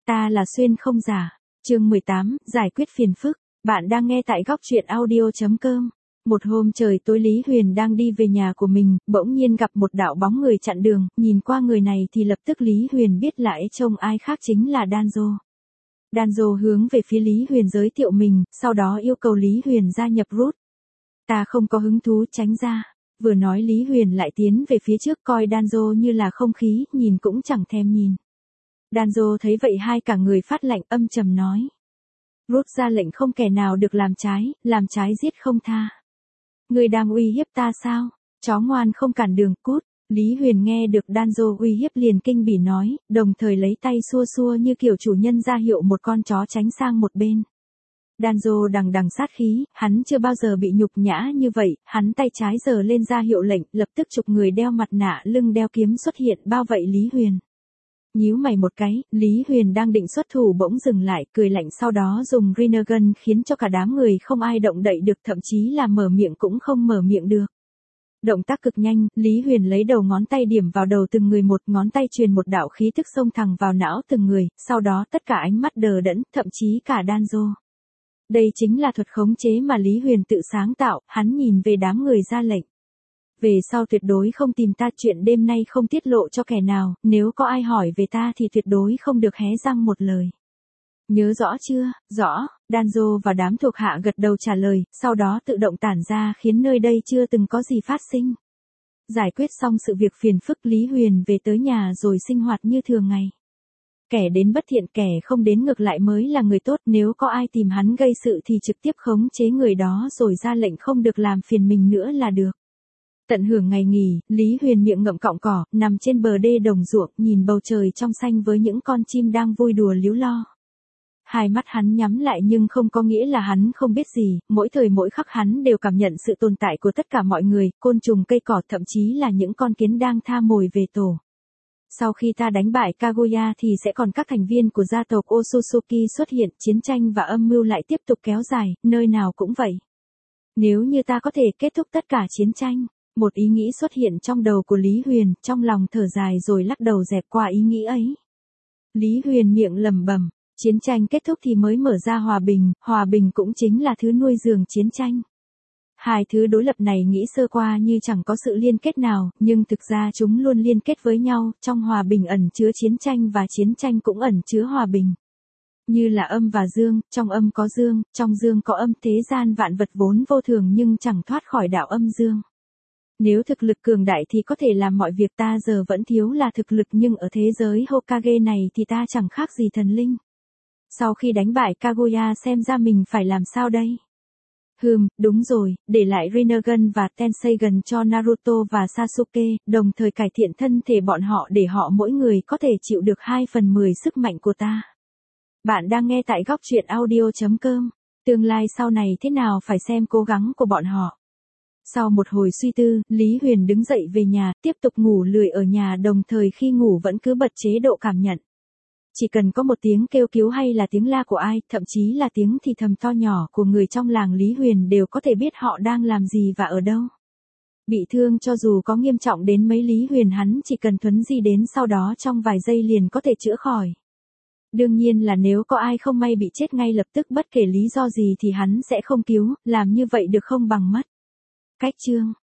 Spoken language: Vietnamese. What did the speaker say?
Ta là Xuyên không giả. Chương 18, giải quyết phiền phức. Bạn đang nghe tại góc truyện audio.com. Một hôm trời tối Lý Huyền đang đi về nhà của mình, bỗng nhiên gặp một đạo bóng người chặn đường, nhìn qua người này thì lập tức Lý Huyền biết lại trông ai khác chính là Danzo. Danzo hướng về phía Lý Huyền giới thiệu mình, sau đó yêu cầu Lý Huyền gia nhập Root. Ta không có hứng thú, tránh ra. Vừa nói Lý Huyền lại tiến về phía trước coi Danzo như là không khí, nhìn cũng chẳng thèm nhìn. Danzo thấy vậy hai cả người phát lạnh, âm trầm nói. Root ra lệnh không kẻ nào được làm trái giết không tha. Người đang uy hiếp ta sao? Chó ngoan không cản đường, cút. Lý Huyền nghe được Danzo uy hiếp liền kinh bỉ nói, đồng thời lấy tay xua xua như kiểu chủ nhân ra hiệu một con chó tránh sang một bên. Danzo đằng đằng sát khí, hắn chưa bao giờ bị nhục nhã như vậy, hắn tay trái giơ lên ra hiệu lệnh, lập tức chục người đeo mặt nạ lưng đeo kiếm xuất hiện bao vây Lý Huyền. Nhíu mày một cái, Lý Huyền đang định xuất thủ bỗng dừng lại, cười lạnh sau đó dùng Rinnegan khiến cho cả đám người không ai động đậy được, thậm chí là mở miệng cũng không mở miệng được. Động tác cực nhanh, Lý Huyền lấy đầu ngón tay điểm vào đầu từng người một, ngón tay truyền một đạo khí tức xông thẳng vào não từng người, sau đó tất cả ánh mắt đờ đẫn, thậm chí cả Danzo. Đây chính là thuật khống chế mà Lý Huyền tự sáng tạo, hắn nhìn về đám người ra lệnh. Về sau tuyệt đối không tìm ta, chuyện đêm nay không tiết lộ cho kẻ nào, nếu có ai hỏi về ta thì tuyệt đối không được hé răng một lời. Nhớ rõ chưa? Rõ. Danzo và đám thuộc hạ gật đầu trả lời, sau đó tự động tản ra khiến nơi đây chưa từng có gì phát sinh. Giải quyết xong sự việc phiền phức, Lý Huyền về tới nhà rồi sinh hoạt như thường ngày. Kẻ đến bất thiện kẻ không đến ngược lại mới là người tốt, nếu có ai tìm hắn gây sự thì trực tiếp khống chế người đó rồi ra lệnh không được làm phiền mình nữa là được. Tận hưởng ngày nghỉ, Lý Huyền miệng ngậm cọng cỏ, nằm trên bờ đê đồng ruộng, nhìn bầu trời trong xanh với những con chim đang vui đùa líu lo. Hai mắt hắn nhắm lại nhưng không có nghĩa là hắn không biết gì, mỗi thời mỗi khắc hắn đều cảm nhận sự tồn tại của tất cả mọi người, côn trùng cây cỏ, thậm chí là những con kiến đang tha mồi về tổ. Sau khi ta đánh bại Kaguya thì sẽ còn các thành viên của gia tộc Otsutsuki xuất hiện, chiến tranh và âm mưu lại tiếp tục kéo dài, nơi nào cũng vậy. Nếu như ta có thể kết thúc tất cả chiến tranh. Một ý nghĩ xuất hiện trong đầu của Lý Huyền, trong lòng thở dài rồi lắc đầu dẹp qua ý nghĩ ấy. Lý Huyền miệng lẩm bẩm, chiến tranh kết thúc thì mới mở ra hòa bình cũng chính là thứ nuôi dưỡng chiến tranh. Hai thứ đối lập này nghĩ sơ qua như chẳng có sự liên kết nào, nhưng thực ra chúng luôn liên kết với nhau, trong hòa bình ẩn chứa chiến tranh và chiến tranh cũng ẩn chứa hòa bình. Như là âm và dương, trong âm có dương, trong dương có âm, thế gian vạn vật vốn vô thường nhưng chẳng thoát khỏi đạo âm dương. Nếu thực lực cường đại thì có thể làm mọi việc, ta giờ vẫn thiếu là thực lực, nhưng ở thế giới Hokage này thì ta chẳng khác gì thần linh. Sau khi đánh bại Kaguya xem ra mình phải làm sao đây? Đúng rồi, để lại Rinnegan và Tenseigan cho Naruto và Sasuke, đồng thời cải thiện thân thể bọn họ để họ mỗi người có thể chịu được 2/10 sức mạnh của ta. Bạn đang nghe tại góc truyện audio.com. Tương lai sau này thế nào phải xem cố gắng của bọn họ. Sau một hồi suy tư, Lý Huyền đứng dậy về nhà, tiếp tục ngủ lười ở nhà, đồng thời khi ngủ vẫn cứ bật chế độ cảm nhận. Chỉ cần có một tiếng kêu cứu hay là tiếng la của ai, thậm chí là tiếng thì thầm to nhỏ của người trong làng, Lý Huyền đều có thể biết họ đang làm gì và ở đâu. Bị thương cho dù có nghiêm trọng đến mấy, Lý Huyền hắn chỉ cần thuấn di đến, sau đó trong vài giây liền có thể chữa khỏi. Đương nhiên là nếu có ai không may bị chết ngay lập tức bất kể lý do gì thì hắn sẽ không cứu, làm như vậy được không bằng mất. Cách chương